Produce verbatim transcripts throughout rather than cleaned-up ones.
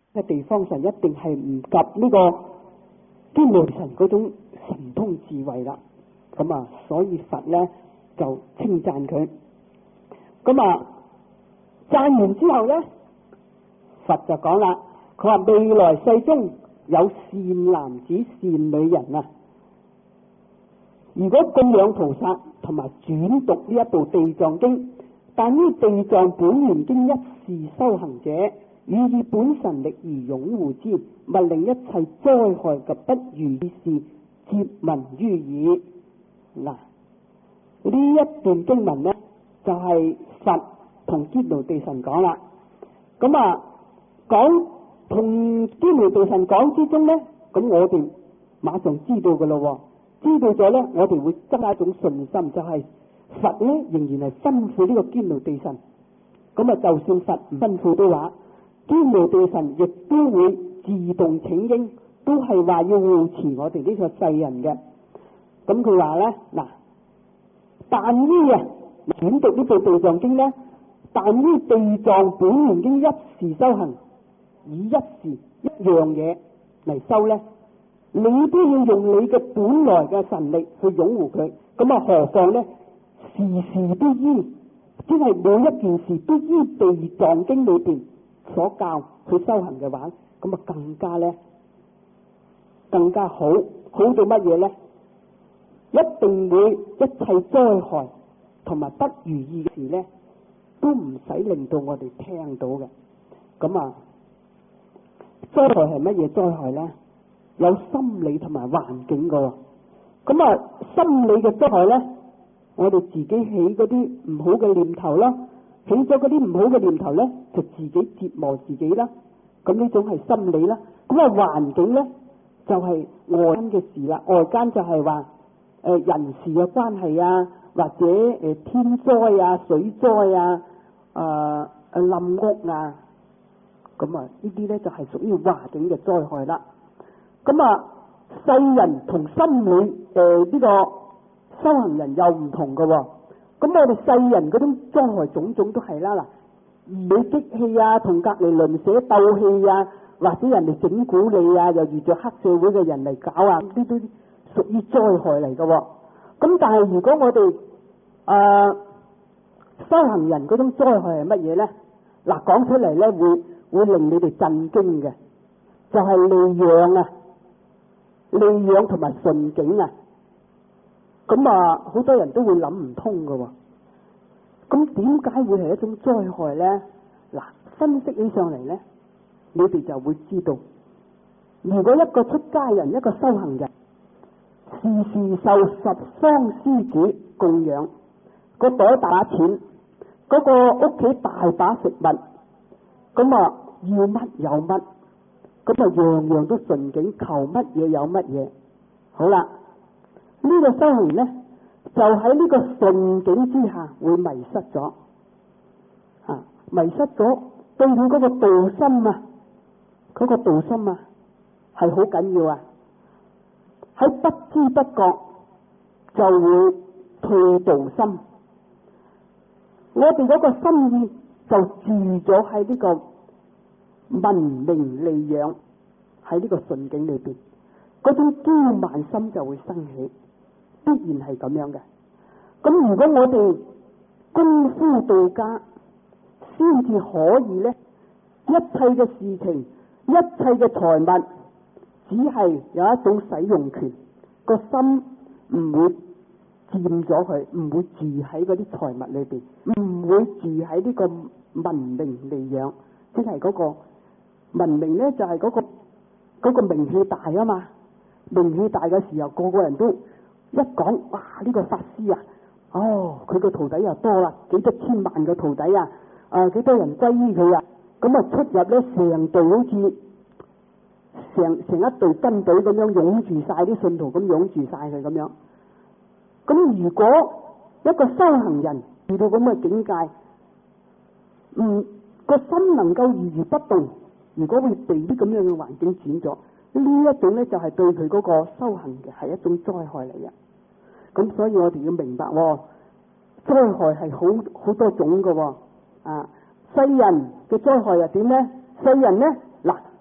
嘅地方神一定係唔及呢個天路神嗰種神通智慧啦。咁啊，所以佛咧就稱讚佢。咁啊，讚完之後咧，佛就講啦，佢話未來世中有善男子善女人啊，如果供養菩薩同埋轉讀呢一部地藏經，但於地藏本願經一事修行者，予以本神力而擁護之，勿令一切災害及不如意事接聞於耳。嗱，呢一段經文呢，就係、是、佛同堅牢地神講啦。咁啊，講同堅牢地神講之中呢，咁我哋馬上知道噶咯，知道咗呢，我哋會增加一種信心，就係、是、佛呢仍然係吩咐呢個堅牢地神。咁啊，就算佛唔吩咐都話，堅牢地神亦都會自動請纓，都係話要護持我哋呢個世人嘅。咁佢話咧，嗱，但於啊轉讀呢部地藏經咧，但於地藏本願經一事修行，以一事一樣嘢嚟修咧，你都要用你嘅本來嘅神力去擁護佢。咁啊，何況咧，事事都依，即係每一件事都依地藏經裏邊所教去修行嘅話，咁啊更加咧，更加好，好到乜嘢咧？一定會一切災害同埋不如意嘅事咧，都唔使令到我哋聽到嘅。咁啊，災害係乜嘢災害咧？有心理同埋環境噶。咁啊，心理嘅災害咧，我哋自己起嗰啲唔好嘅念頭啦，起咗嗰啲唔好嘅念頭咧，就自己折磨自己啦。咁呢種係心理啦。咁啊，環境咧就係、是、外間嘅事啦。外間就係話誒人事嘅關係啊，或者誒、呃、天災啊、水災啊、誒誒冧屋啊，咁啊呢啲咧就係屬於環境嘅災害啦。咁啊，世人同心理誒呢、呃這個修行人又唔同嘅喎。咁我哋世人嗰種災害種種都係啦，嗱，兒女激氣啊，同隔離鄰舍鬥氣啊，或者人哋整蠱你啊，又遇着黑社會嘅人嚟搞啊，呢啲都屬於災害嚟嘅。咁但係如果我哋誒、呃、修行人嗰種災害係乜嘢咧？嗱，講出嚟咧會會令你哋震驚嘅，就係、是、利養啊，利養同埋順境啊。咁啊，好多人都會諗唔通嘅。咁點解會係一種災害咧？嗱，分析起上嚟咧，你哋就會知道，如果一個出家人，一個修行人，時時受十方施主供養，個袋大把錢，嗰個屋企大把食物，咁啊要乜有乜，咁啊樣樣都順境，求乜嘢有乜嘢。好啦，呢個修行咧就喺呢個順境之下會迷失咗，啊迷失咗對佢嗰個道心啊，嗰個道心啊係好緊要啊。喺不知不覺就會退道心，我哋嗰個心意就住咗喺呢個文明利養，喺呢個順境裏邊，嗰種驕慢心就會生起，必然係咁樣嘅。咁如果我哋功夫到家，先至可以咧，一切嘅事情，一切嘅財物，只係有一種使用權，個心唔會佔咗佢，唔會住喺嗰啲財物裏邊，唔會住喺呢個文明利養，即係嗰個文明咧，就係嗰個嗰個名氣大啊嘛，名氣大嘅時候，個個人都一講，哇呢個法師啊，哦佢個徒弟又多啦，幾多千萬個徒弟啊，啊幾多人歸依佢啊，咁啊出入咧成隊好似成成一隊軍隊咁樣擁住晒啲信徒，咁擁住晒佢咁樣。咁如果一個修行人遇到咁嘅境界，嗯個心能夠如如不動，如果會被啲咁樣嘅環境轉咗，呢一種咧就係對佢嗰個修行嘅係一種災害嚟嘅。咁所以我哋要明白，哦，災害係好好多種嘅，哦。啊，世人嘅災害又點咧？世人咧嗱，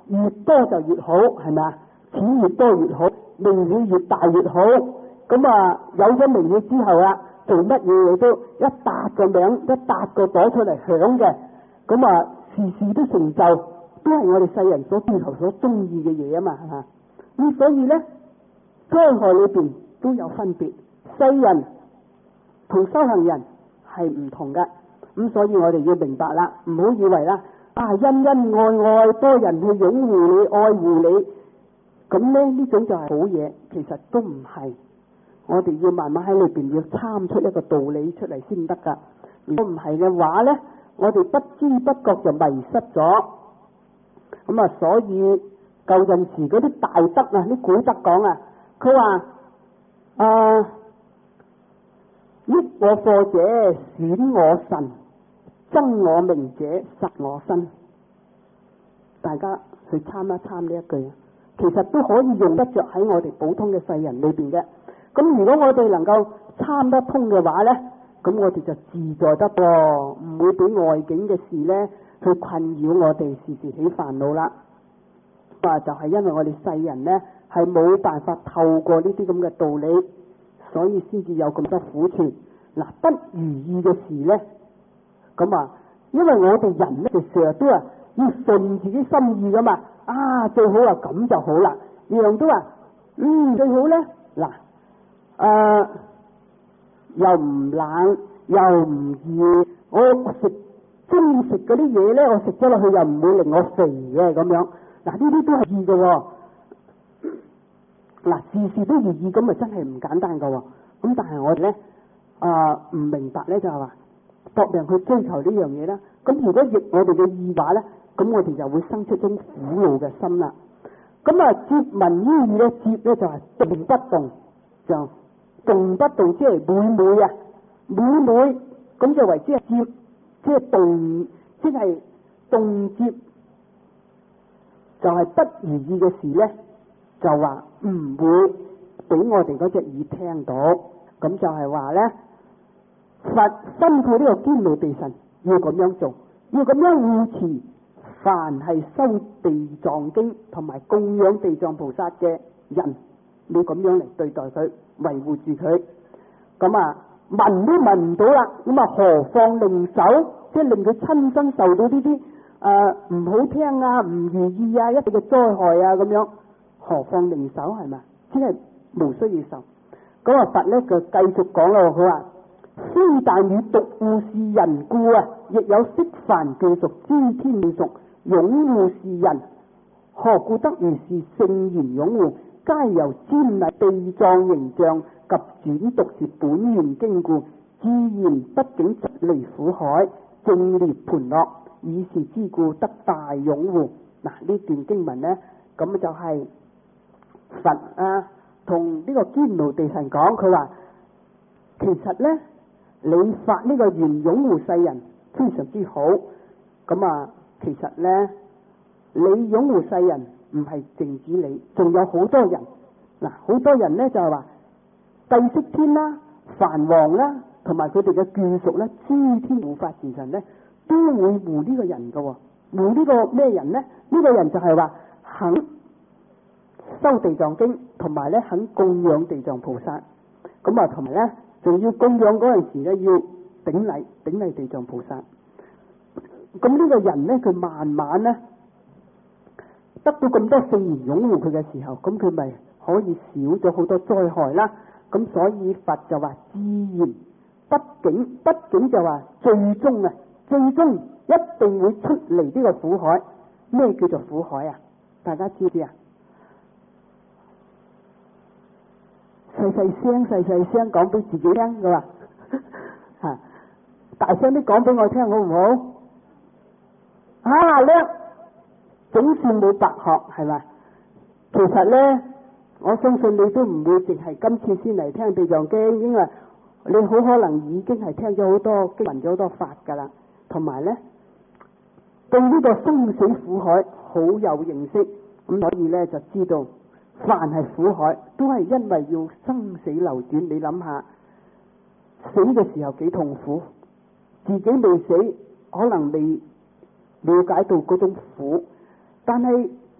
越多就越好，係咪啊？錢越多越好，名氣越大越好。咁啊，有咗名氣之後啊，做乜嘢都一笪個名，一笪個朵出嚟響嘅。咁啊，事事都成就，都係我哋世人所追求、所中意嘅嘢啊嘛，係嘛？咁所以咧，災害裏邊都有分別，世人同修行人係唔同嘅。咁所以我哋要明白啦，唔好以為啦，啊恩恩愛愛，多人去擁護你、愛護你，咁咧呢種就係好嘢，其實都唔係。我哋要慢慢喺裏邊要參出一個道理出嚟先得噶。如果唔係嘅話咧，我哋不知不覺就迷失咗。咁啊，所以舊陣時嗰啲大德啊，啲古德講啊，佢話啊，益我貨者損我神，增我名者殺我身。大家去參一參呢一句，其實都可以用得着喺我哋普通嘅世人裏邊嘅。咁如果我哋能夠參得通嘅話呢，咁我哋就自在得噃，唔會俾外境嘅事呢去困擾我哋，時時起煩惱啦。啊，就係因為我哋世人呢係冇辦法透過呢啲咁嘅道理，所以先至有咁多苦處。嗱，不如意嘅事呢，咁啊，因為我哋人呢，就成日都話要順自己心意噶嘛。啊，最好啊咁就好啦，樣樣都話嗯最好呢。嗱。誒、呃，又唔冷又唔熱，我食中意食嗰啲嘢咧，我食咗落去又唔會令我肥嘅咁樣。嗱，呢啲都係易嘅喎。嗱，事事都如意，咁咪真係唔簡單嘅喎。咁但係我哋咧誒唔明白咧，就係話搏命去追求呢樣嘢啦。咁如果逆我哋嘅意話咧，咁我哋就會生出種苦惱嘅心啦。咁啊，接民於意咧，接咧就係動不動就。動不動即係每每啊，每每咁就為之係接，即係動，即係動接，就係不如意嘅事咧，就話唔會俾我哋嗰隻耳聽到。咁就係話咧，佛吩咐呢個堅牢地神要咁樣做，要咁樣護持凡係修地藏經同埋供養地藏菩薩嘅人，要咁樣嚟對待佢。維護住佢，咁啊聞都聞唔到啦，咁啊何況令手，即係令佢親身受到呢啲誒唔好聽啊、唔如意啊、一啲嘅災害啊咁樣，何況令手係咪？即係無需要受。咁啊佛咧就繼續講咯，佢話非但與獨護是人故啊，亦有釋梵具屬諸天眷屬擁護是人，何故得如是聖賢擁護？皆由瞻禮地藏形象及轉讀是本願經故，自然不竟出離苦海，正涅槃樂，以是之故得大擁護。嗱，呢段經文呢，咁就係佛啊同呢個堅牢地神講，佢話其實呢，你發呢個願擁護世人非常之好。咁啊，其實呢，你擁護世人。唔係淨止你，仲有好多人。嗱，好多人咧就係話帝釋天啦、梵王啦，同埋佢哋嘅眷屬咧，諸天護法前神咧，都會護呢個人嘅。護呢個咩人咧？呢、呢個人就係話肯修地藏經，同埋咧肯供養地藏菩薩。咁啊，同埋咧仲要供養嗰陣時咧，要頂禮頂禮地藏菩薩。咁呢個人咧，佢慢慢咧。得到咁多聖賢擁護佢嘅時候，咁佢咪可以少咗好多災害啦。咁所以佛就話自然，畢竟畢竟就話最終啊，最終一定會出嚟呢個苦海。咩叫做苦海啊？大家知唔知啊？細細聲細細聲講俾自己聽噶嘛，吓大聲啲講俾我聽好唔好？啊叻！總算冇白學係咪？其實咧，我相信你都唔會淨係今次先嚟聽地藏經，因為你好可能已經係聽咗好多經聞咗好多法噶啦，同埋咧對呢個生死苦海好有認識，咁所以咧就知道凡係苦海都係因為要生死流轉。你諗下死嘅時候幾痛苦，自己未死可能未了解到嗰種苦。但係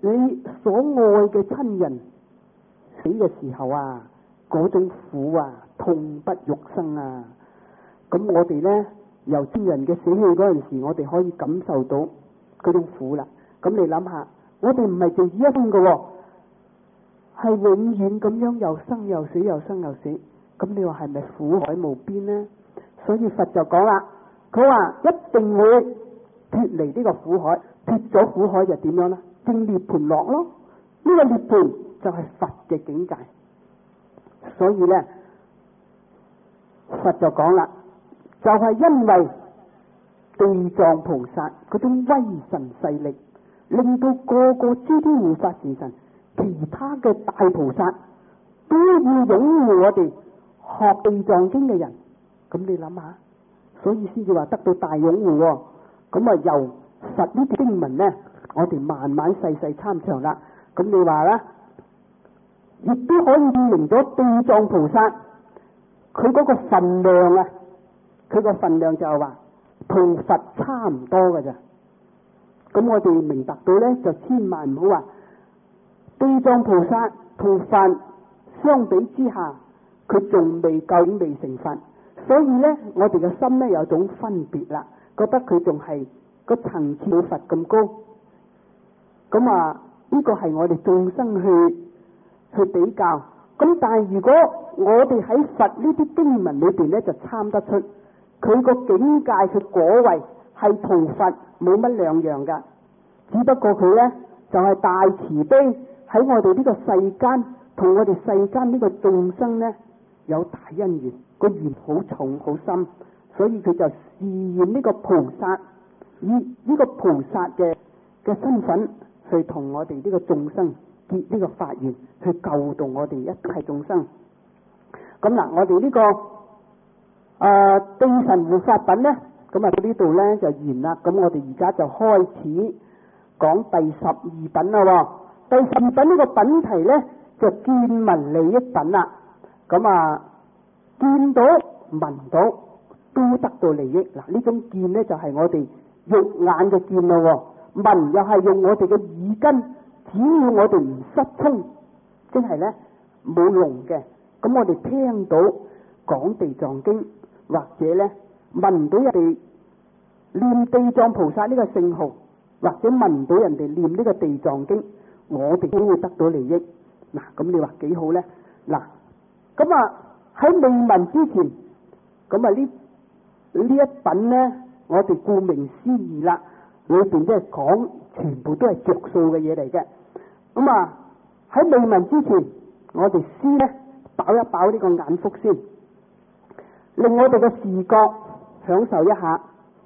你所愛嘅親人死嘅時候啊，嗰種苦啊，痛不欲生啊。咁我哋咧由親人嘅死去嗰陣時，我哋可以感受到嗰種苦啦。咁你諗下，我哋唔係淨止一生嘅，係永遠咁樣又生又死，又生又死。咁你話係咪苦海無邊呢？所以佛就講啦，佢話一定會脫離呢個苦海，脫咗苦海就點樣呢？正涅槃落咯。呢個涅槃就係佛嘅境界。所以咧，佛就講啦，就係因為地藏菩薩嗰種威神勢力，令到個個諸天護法神神，其他嘅大菩薩都要擁護我哋學地藏經嘅人。咁你諗下，所以先至話得到大擁護喎。咁啊，由佛呢啲經文咧，我哋慢慢細細參詳啦。咁你話啦，亦都可以證明咗地藏菩薩佢嗰個份量啊，佢個份量就係話同佛差唔多㗎咋。咁我哋明白到咧，就千萬唔好話地藏菩薩同佛相比之下，佢仲未夠未成佛。所以咧，我哋嘅心咧有種分別啦，覺得佢仲係個層次冇佛咁高。咁啊，呢個係我哋眾生去去比較。咁但係如果我哋喺佛呢啲經文裏邊咧，就參得出佢個境界，佢果位係同佛冇乜兩樣噶。只不過佢咧就係、是、大慈悲喺我哋呢個世間，同我哋世間呢個眾生咧有大因緣。個緣好重好深，所以佢就示現呢個菩薩，以呢個菩薩嘅嘅身份去同我哋呢個眾生結呢個法緣，去救度我哋一切眾生。咁嗱，我哋呢、這個誒、呃、地神護法品咧，咁啊到呢度咧就完啦。咁我哋而家就開始講第十二品啦。第十二品呢個品題咧就見聞利益品啦。咁啊。見到聞到都得到利益。嗱，呢種見呢，就係我哋肉眼嘅見咯，聞又係用我哋嘅耳根，只要我哋唔失聰，即係呢冇聾嘅，咁我哋聽到講地藏經，或者呢聞到人哋念地藏菩薩呢個聖號，或者聞到人哋念呢個地藏經，我哋都會得到利益。嗱，咁你話幾好呢？嗱，咁啊喺未聞之前，咁啊呢呢一品呢，我哋顧名思義啦，裏邊即係講全部都係着數嘅嘢嚟嘅。咁啊喺未聞之前，我哋先呢飽一飽呢個眼福先，令我哋嘅視覺享受一下。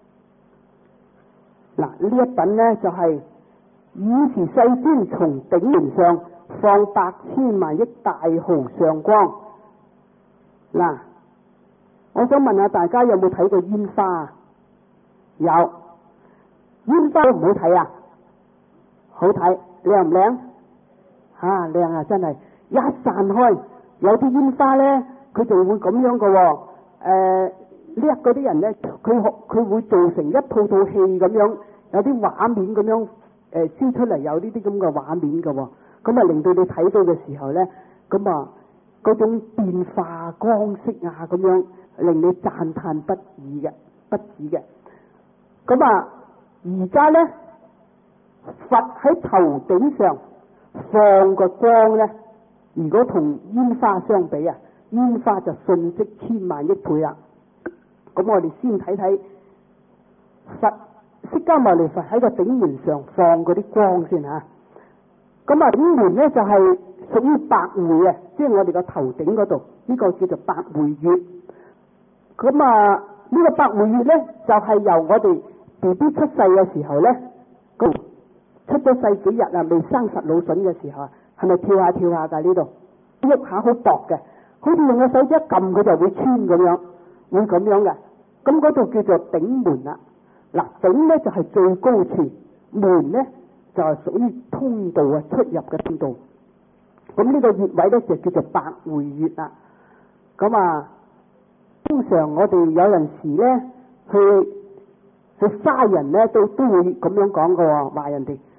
嗱，呢一品呢，就係、是、以持世尊從頂門上放百千萬億大毫上光。嗱，我想問下大家有冇睇過煙花啊？有，煙花好唔好睇啊？好睇，靚唔靚？吓，靚啊，真係一散開，有啲煙花咧，佢仲會咁樣噶、哦。誒、呃，叻嗰啲人咧，佢佢會做成一套套戲咁樣，有啲畫面咁樣誒燒出嚟，有呢啲咁嘅畫面噶、哦。咁啊，令到你睇到嘅時候咧，咁啊。嗰種變化光色啊，咁樣令你讚嘆不已嘅，不止嘅。咁啊，而家咧，佛喺頭頂上放個光咧，如果同煙花相比啊，煙花就瞬息千萬億倍啦。咁我哋先睇睇佛釋迦牟尼佛喺個頂門上放嗰啲光先吓。咁啊，頂門咧就係、是。屬於百會啊，即係我哋個頭頂嗰度，呢、這個叫做百會穴。咁啊，呢、這個百會穴咧，就係、是、由我哋 B B 出世嘅時候咧，咁出咗世幾日啊，未生實腦筍嘅時候啊，係咪跳下跳下噶呢度？喐下好薄嘅，好似用個手指一撳佢就會穿咁樣，會咁樣嘅。咁嗰度叫做頂門啦。嗱，頂咧就係、是、最高處，門咧就係、是、屬於通道啊，出入嘅通道。咁呢個穴位咧就叫做百會穴啦。咁啊，通常我哋有陣時咧去去花人咧都都會咁樣講嘅喎，話人哋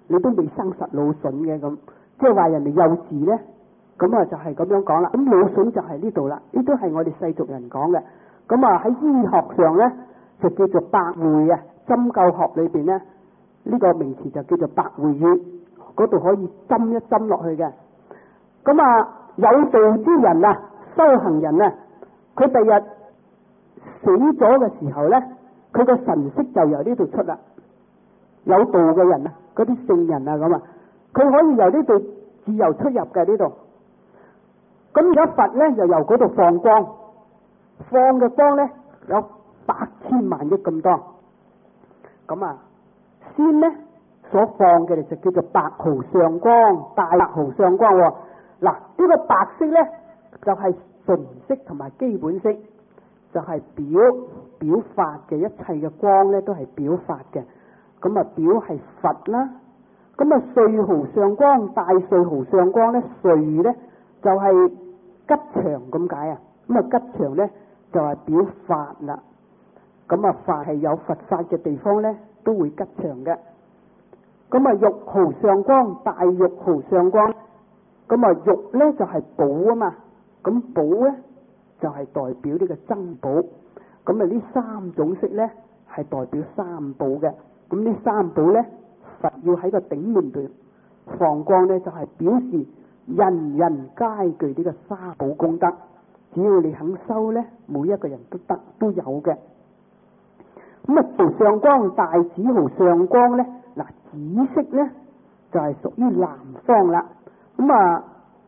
你都未生實腦筍嘅咁，即係話人哋幼稚咧，咁啊就係咁樣講啦。咁腦筍就係呢度啦，呢都係我哋世俗人講嘅。咁啊喺醫學上咧就叫做百會啊，針灸學裏邊咧呢個名詞就叫做百會穴，嗰度可以針一針落去嘅。咁啊有道之人啊，修行人啊，佢第日死咗嘅時候咧，佢個神識就由呢度出啦。有道嘅人啊，嗰啲聖人啊咁啊，佢可以由呢度自由出入嘅呢度。咁而家佛咧就由嗰度放光，放嘅光咧有百千萬億咁多。咁啊，先咧所放嘅就叫做白毫上光，大白毫上光喎。嗱，呢個白色咧就係純色同埋基本色，就係表表法嘅，一切嘅光咧都係表法嘅。咁啊，表係佛啦。咁啊，瑞毫上光，大瑞毫上光咧，瑞咧就係吉祥咁解啊。咁啊，吉祥咧就係表法啦。咁啊，法係有佛法嘅地方咧，都會吉祥嘅。咁啊，玉毫上光，大玉毫上光。咁啊，玉咧就係寶啊嘛。咁寶咧就係代表呢個珍寶。咁啊，呢三種色咧係代表三寶嘅。咁呢三寶咧，佛要喺個頂門度放光咧，就係表示人人皆具呢個三寶功德。只要你肯修咧，每一個人都得都有嘅。咁啊，毫上光，大紫毫上光咧，嗱，紫色咧就係屬於南方啦。咁啊，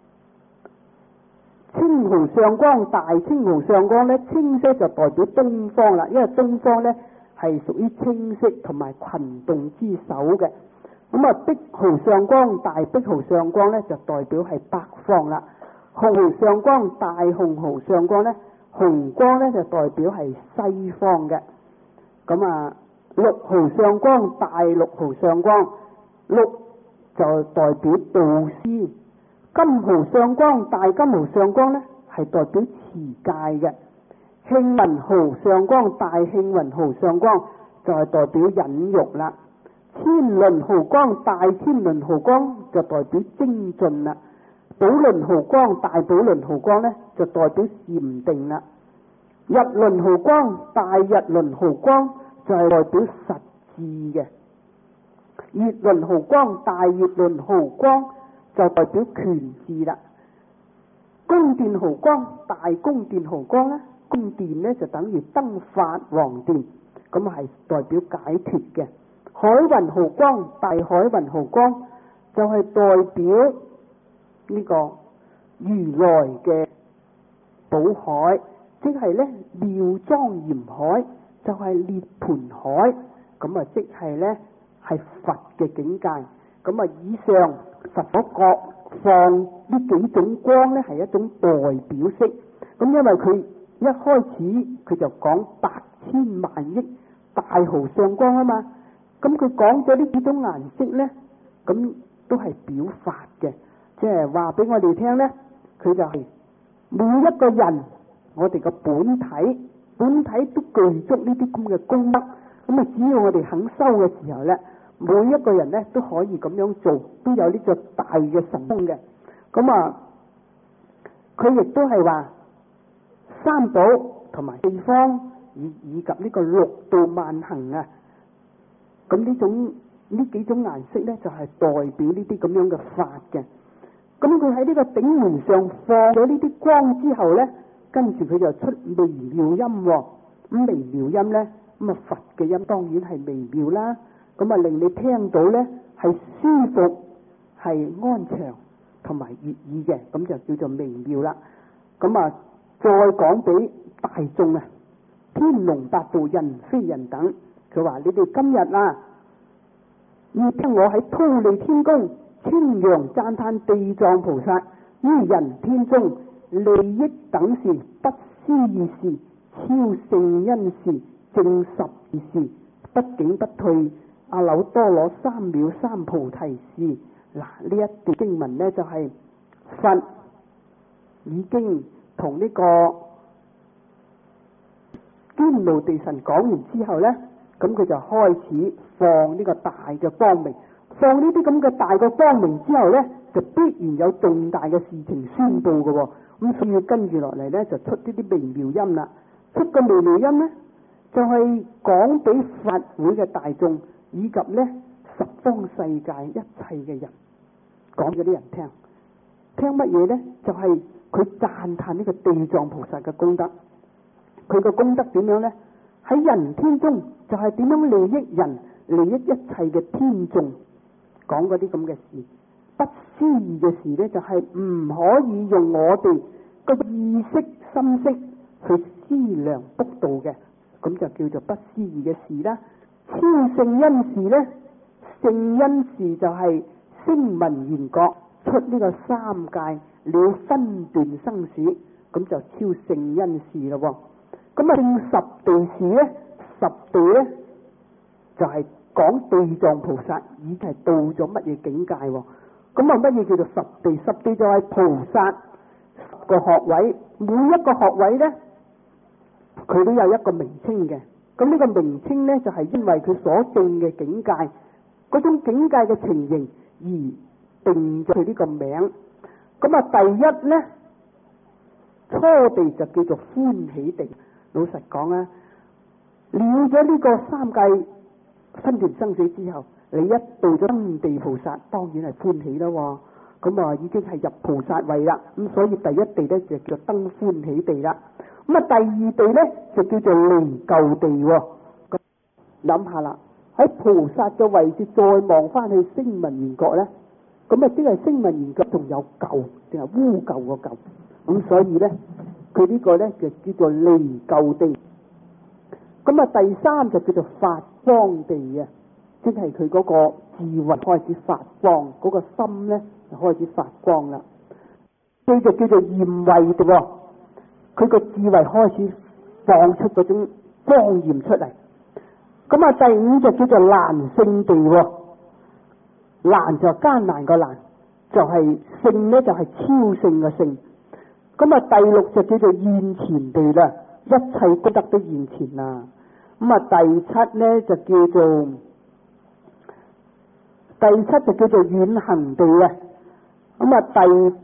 青毫上光，大青毫上光咧，青色就代表東方啦，因為東方咧係屬於青色同埋群動之首嘅。咁啊，碧毫上光，大碧毫上光咧就代表係北方啦。紅毫上光，大紅毫上光咧，紅光咧就代表係西方嘅。咁啊，綠毫上光，大綠毫上光，綠就代表導師。金毫上光，大金毫上光咧係代表持戒嘅。慶雲毫上光，大慶雲毫上光就係代表忍辱啦。千輪毫光，大千輪毫光就代表精進啦。寶輪毫光，大寶輪毫光咧就代表禪定啦。日輪毫光，大日輪毫光就係代表實智嘅。月輪毫光，大月輪毫光就代表權智啦。宮殿毫光，大宮殿毫光咧，宮殿咧就等於燈法王殿，咁係代表解脫嘅。海雲毫光，大海雲毫光就係代表呢個如來嘅寶海，即係咧妙莊嚴海，就係涅槃海，咁啊即係咧係佛嘅境界。咁啊以上佛所各放呢幾種光咧係一種代表色。咁因為佢一開始佢就講百千萬億大毫上光啊嘛，咁佢講咗呢幾種顏色咧，咁都係表法嘅。即係話俾我哋聽咧，佢就係每一個人，我哋個本體，本體都具足呢啲咁嘅功德。咁啊，只要我哋肯修嘅時候咧，每一個人咧都可以咁樣做，都有呢個大嘅神通嘅。咁啊，佢亦都係話三寶同埋四方以以及呢個六道萬行啊。咁呢種呢幾種顏色咧，就係代表呢啲咁樣嘅法嘅。咁佢喺呢個頂門上放咗呢啲光之後咧，跟住佢就出微妙音。咁微妙音咧，咁啊佛嘅音當然係微妙啦。咁啊令你聽到咧係舒服、係安詳同埋悅耳嘅，咁就叫做微妙啦。咁啊再講俾大眾啊，天龍八部、人非人等，佢話你哋今日啊要聽我喺忉利天宮稱揚讚歎地藏菩薩於人天中利益等事、不思議事、超勝恩事、正十二事、不境不退、阿耨多羅三藐三菩提事。嗱，呢一段經文呢，就係、是、佛已經同呢個堅露地神講完之後呢，咁佢就開始放呢個大嘅光明， 放呢啲咁嘅大個光明之後咧，就必然有重大嘅事情宣佈嘅喎。咁所以跟住落嚟咧，就出呢啲微妙音啦。出個微妙音咧，就係講俾法會嘅大眾以及咧十方世界一切嘅人講俾啲人聽。聽乜嘢咧？就係佢讚歎呢個地藏菩薩嘅功德。佢嘅功德點樣咧？喺人天中就係點樣利益人、利益一切嘅天眾，講嗰啲咁嘅事。不思議嘅事咧，就係唔可以用我哋個意識心識去思量督導嘅，咁就叫做不思議嘅事啦。超聖恩事咧，聖恩事就係聲聞緣覺出呢個三界了分段生死，咁就超聖恩事咯。咁啊，聖十地事咧，十地咧就係、是、講地藏菩薩已經係到咗乜嘢境界。咁啊，乜嘢叫做十地？十地就係菩薩十個學位，每一個學位咧，佢都有一個名稱嘅。咁呢個名稱咧，就係、是、因為佢所證嘅境界，嗰種境界嘅情形而定咗佢呢個名。咁啊，第一咧，初地就叫做歡喜地。老實講啊，了咗呢個三界分段生死之後，你一到咗登地菩薩，當然係歡喜啦。咁啊，已經係入菩薩位啦。咁所以第一地咧就叫登歡喜地啦。咁啊，第二地咧就叫做離舊地。咁諗下啦，喺菩薩嘅位置再望翻去聲聞緣覺咧，咁啊，即係聲聞緣覺仲有舊，定係污舊個舊。咁所以咧，佢呢個咧就叫做離舊地。咁啊，第三就叫做發光地啊，即係佢嗰個智慧開始發光，嗰、那個心咧就開始發光啦。佢就叫做焰慧地，佢個智慧開始放出嗰種光焰出嚟。咁啊，第五就叫做難勝地，難就艱難個難，就係勝咧就係超勝嘅勝。咁啊，第六就叫做現前地啦，一切功德都現前啦。咁啊，第七咧就叫做第七就叫做遠行地啊。咁啊，第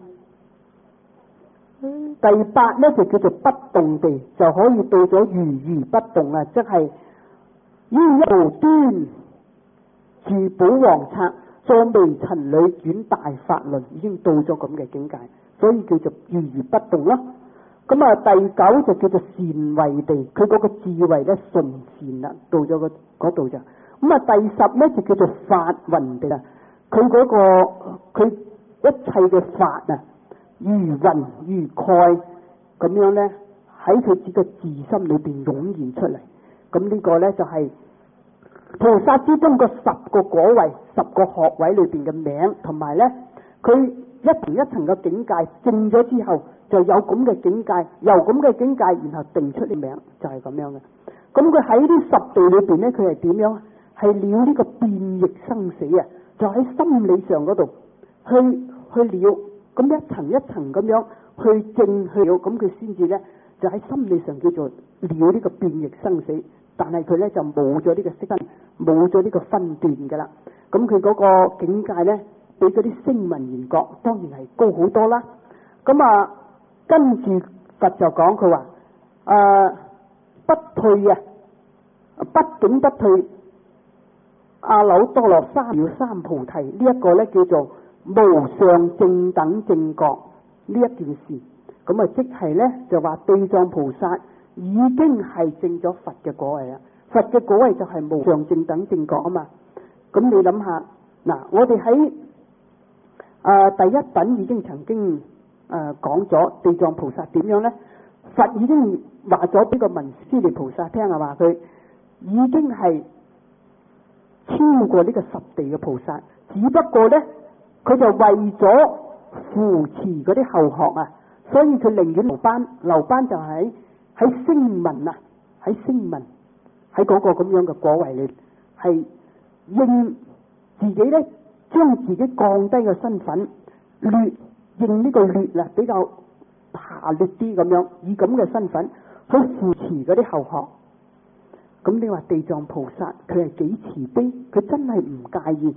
第八咧就叫做不動地，就可以到咗如如不動啊，即係於一無端住寶王剎，在微塵裏轉大法輪，已經到咗咁嘅境界，所以叫做如如不動咯。咁啊，第九就叫做善慧地，佢嗰個智慧咧純善啦，到咗個嗰度就。咁啊，第十咧就叫做法雲地啦，佢嗰、嗰個佢一切嘅法啊，如雲如蓋咁樣咧，喺佢自己嘅自心裏邊湧現出嚟。咁呢個咧就係、是、菩薩之中個十個果位、十個學位裏邊嘅名，同埋咧佢一層一層嘅境界證咗之後，就有咁嘅境界，由咁嘅境界，然後定出啲名，就係、是、咁樣嘅。咁佢喺呢十地裏邊咧，佢係點樣？係了呢個變易生死啊！就喺心理上嗰度去去了，咁一層一層咁樣去證去了，咁佢先至咧就喺心理上叫做了呢個變易生死。但係佢咧就冇咗呢個色身，冇咗呢個分段噶啦。咁佢嗰個境界咧，比嗰啲聲聞緣覺當然係高好多啦。咁啊，跟住佛就講佢話：誒，不退啊，不境不退。阿耨多羅三藐三菩提呢一個咧叫做無上正等正覺呢一件事。咁啊，即係咧就話地藏菩薩已經係證咗佛嘅果位啦。佛嘅果位就係無上正等正覺啊嘛。咁你諗下，嗱，我哋喺誒第一品已經曾經誒講咗地藏菩薩點樣咧？佛已經話咗俾個文殊師利菩薩聽啊，話佢已經係超過呢個十地嘅菩薩，只不過咧佢就為咗扶持嗰啲後學啊，所以佢寧願留班，留班就喺喺聲聞啊，喺聲聞喺嗰個咁樣嘅果位裏，係應自己咧將自己降低嘅身份，劣應呢個劣啊，比較下劣啲咁樣，以咁嘅身份去扶持嗰啲後學。咁你話地藏菩薩佢係幾慈悲？佢真係唔介意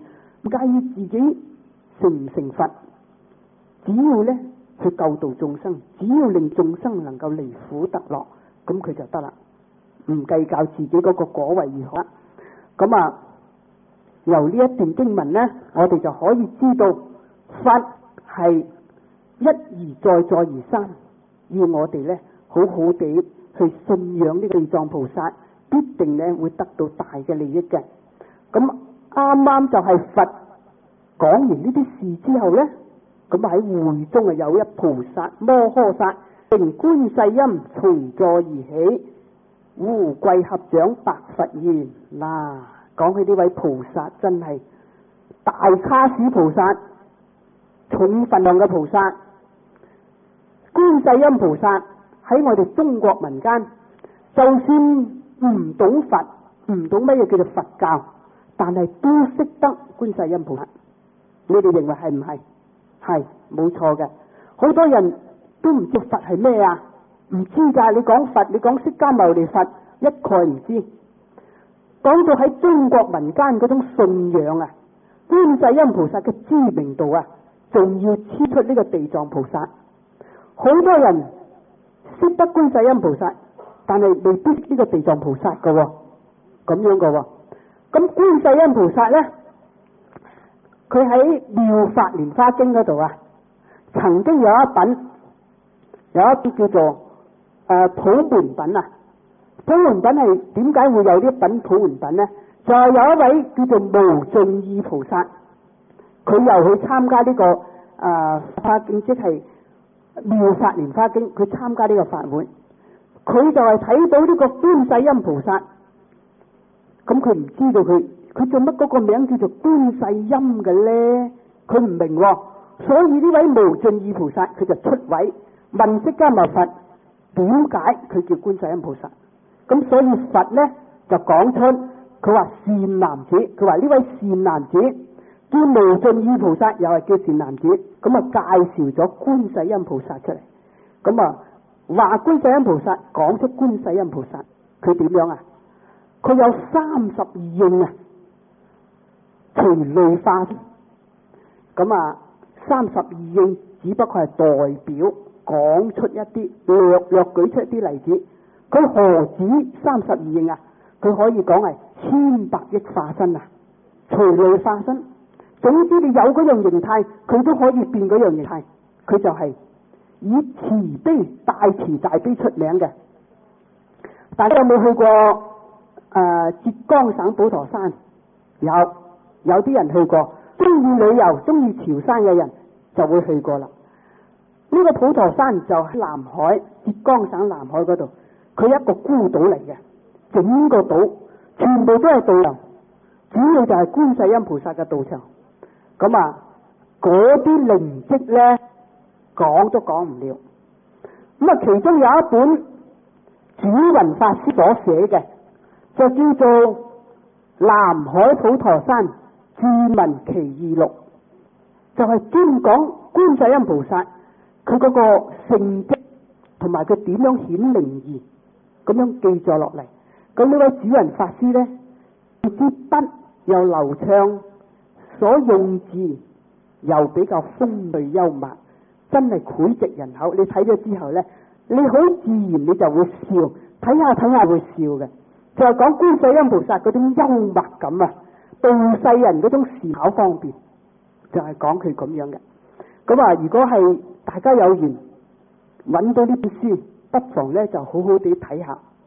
唔介意自己成唔成佛，只要咧去救度眾生，只要令眾生能夠離苦得樂，咁佢就得啦，唔計較自己嗰個果位如何。咁啊，由呢一段經文呢，我哋就可以知道佛係一而再再而三要我哋咧好好地去信仰呢個地藏菩薩，必定咧會得到大嘅利益嘅。咁啱啱就係佛講完呢啲事之後咧，咁喺會中啊有一菩薩摩訶薩乘觀世音隨座而起，胡跪合掌白佛言：嗱，講起呢位菩薩真係大卡士菩薩，重份量嘅菩薩。觀世音菩薩喺我哋中國民間，就算唔懂佛，唔懂乜嘢叫做佛教，但係都識得觀世音菩薩。你哋認為係唔係？係，冇錯嘅。好多人都唔知佛係咩啊，唔知噶。你講佛，你講釋迦牟尼佛，一概唔知。講到喺中國民間嗰種信仰啊，觀世音菩薩嘅知名度啊，仲要超出呢個地藏菩薩。好多人識得觀世音菩薩，但係未必呢個地藏菩薩噶，咁樣噶。咁觀世音菩薩咧，佢喺《妙法蓮華經》嗰度啊，曾經有一品，有一啲叫做誒、呃、普門品啊。普門品係點解會有呢一品普門品呢？就係、是、有一位叫做無盡意菩薩，佢又去參加呢、這個誒華經，即係妙法蓮華經，佢參加呢個法會，佢就係睇到呢個觀世音菩薩，咁佢唔知道佢佢做乜嗰個名叫做觀世音嘅咧？佢唔明、哦，所以呢位無盡意菩薩佢就出位問釋迦牟尼佛點解佢叫觀世音菩薩？咁所以佛咧就講出，佢話善男子，佢話呢位善男子叫無盡意菩薩，又係叫善男子，咁啊介紹咗觀世音菩薩出嚟，咁啊話觀世音菩薩講出觀世音菩薩，佢點樣啊？佢有三十二應啊，隨類化，咁啊三十二應只不過係代表講出一啲略略舉出一啲例子。佢何止三十二應啊？佢可以講係千百億化身啊，隨類化身。總之你有嗰樣形態，佢都可以變嗰樣形態。佢就係以慈悲大慈大悲出名嘅。大家有冇去過誒、呃、浙江省普陀山？有，有啲人去過。中意旅遊、中意潮汕嘅人就會去過啦。呢、這個普陀山就喺南海，浙江省南海嗰度。佢一個孤島嚟嘅，整個島全部都係道場，主要就係觀世音菩薩嘅道場。咁啊，嗰啲靈跡咧講都講唔了。咁啊，其中有一本主雲法師所寫嘅，就叫做《南海普陀山注文奇異錄》，就係專講觀世音菩薩佢嗰個聖跡同埋佢點樣顯靈異。咁樣記載落嚟，咁呢位主人法師呢，支筆又流暢，所用字又比較風趣幽默，真係膾炙人口。你睇咗之後呢，你好自然你就會笑，睇下睇下會笑嘅。就係講觀世音菩薩嗰種幽默感啊，度世人嗰種思考方便，就係講佢咁樣嘅。咁啊，如果係大家有緣揾到呢本書，不妨咧就好好地睇下。